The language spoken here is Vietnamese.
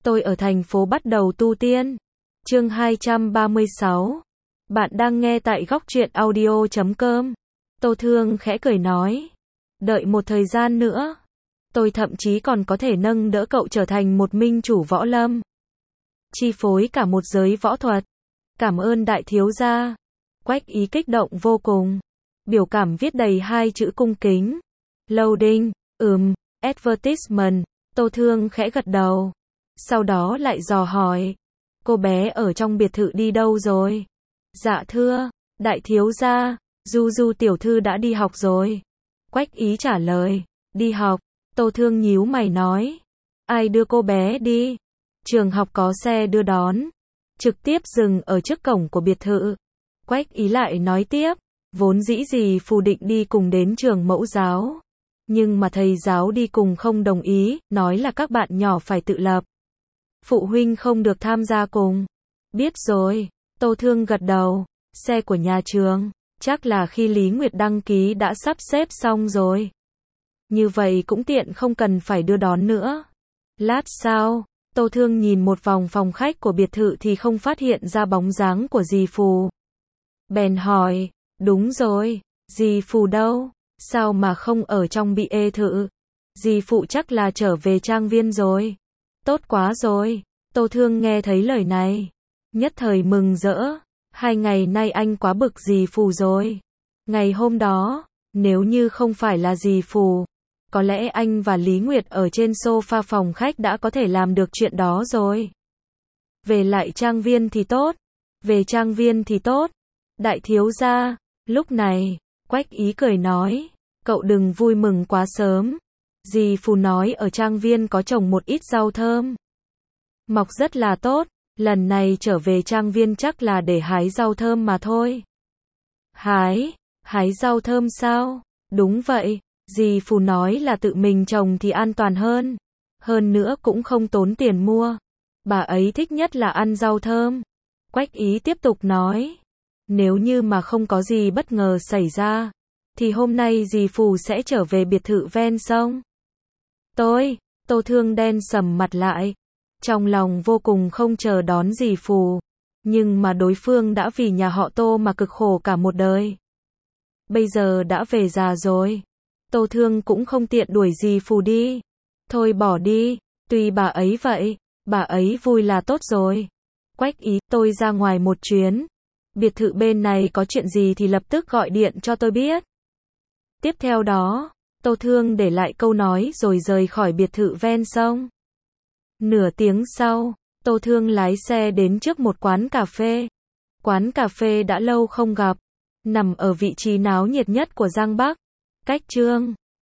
Tôi ở thành phố bắt đầu tu tiên. Chương 236. Bạn đang nghe tại góc truyện audio.com. Tô Thương khẽ cười nói. Đợi một thời gian nữa, tôi thậm chí còn có thể nâng đỡ cậu trở thành một minh chủ võ lâm, chi phối cả một giới võ thuật. Cảm ơn đại thiếu gia. Quách Ý kích động vô cùng. Biểu cảm viết đầy hai chữ cung kính. Loading, advertisement. Tô Thương khẽ gật đầu. Sau đó lại dò hỏi. Cô bé ở trong biệt thự đi đâu rồi? Dạ thưa, đại thiếu gia, Du Du tiểu thư đã đi học rồi. Quách Ý trả lời. Đi học? Tô Thương nhíu mày nói. Ai đưa cô bé đi? Trường học có xe đưa đón, trực tiếp dừng ở trước cổng của biệt thự. Quách Ý lại nói tiếp. Vốn dĩ dì Phù định đi cùng đến trường mẫu giáo, nhưng mà thầy giáo đi cùng không đồng ý, nói là các bạn nhỏ phải tự lập. Phụ huynh không được tham gia cùng. Biết rồi. Tô Thương gật đầu. Xe của nhà trường, chắc là khi Lý Nguyệt đăng ký đã sắp xếp xong rồi. Như vậy cũng tiện không cần phải đưa đón nữa. Lát sau, Tô Thương nhìn một vòng phòng khách của biệt thự thì không phát hiện ra bóng dáng của dì Phù. Bèn hỏi, đúng rồi, dì Phù đâu? Sao mà không ở trong bị ê thự? Dì Phụ chắc là trở về trang viên rồi. Tốt quá rồi. Tô Thương nghe thấy lời này, nhất thời mừng rỡ. 2 ngày nay anh quá bực dì Phù rồi. Ngày hôm đó, nếu như không phải là dì Phù, có lẽ anh và Lý Nguyệt ở trên sofa phòng khách đã có thể làm được chuyện đó rồi. Về lại trang viên thì tốt. Về trang viên thì tốt. Đại thiếu gia. Lúc này, Quách Ý cười nói. Cậu đừng vui mừng quá sớm. Dì Phù nói ở trang viên có trồng một ít rau thơm, mọc rất là tốt. Lần này trở về trang viên chắc là để hái rau thơm mà thôi. Hái rau thơm sao? Đúng vậy. Dì Phù nói là tự mình trồng thì an toàn hơn. Hơn nữa cũng không tốn tiền mua. Bà ấy thích nhất là ăn rau thơm. Quách Ý tiếp tục nói. Nếu như mà không có gì bất ngờ xảy ra, thì hôm nay dì Phù sẽ trở về biệt thự ven sông. Tô Thương đen sầm mặt lại. Trong lòng vô cùng không chờ đón dì Phù. Nhưng mà đối phương đã vì nhà họ Tô mà cực khổ cả một đời. Bây giờ đã về già rồi. Tô Thương cũng không tiện đuổi dì Phù đi. Thôi bỏ đi, tùy bà ấy vậy. Bà ấy vui là tốt rồi. Quách Ý, tôi ra ngoài một chuyến. Biệt thự bên này có chuyện gì thì lập tức gọi điện cho tôi biết. Tiếp theo đó, Tô Thương để lại câu nói rồi rời khỏi biệt thự ven sông. Nửa tiếng sau, Tô Thương lái xe đến trước một quán cà phê. Quán cà phê đã lâu không gặp, nằm ở vị trí náo nhiệt nhất của Giang Bắc, cách Chương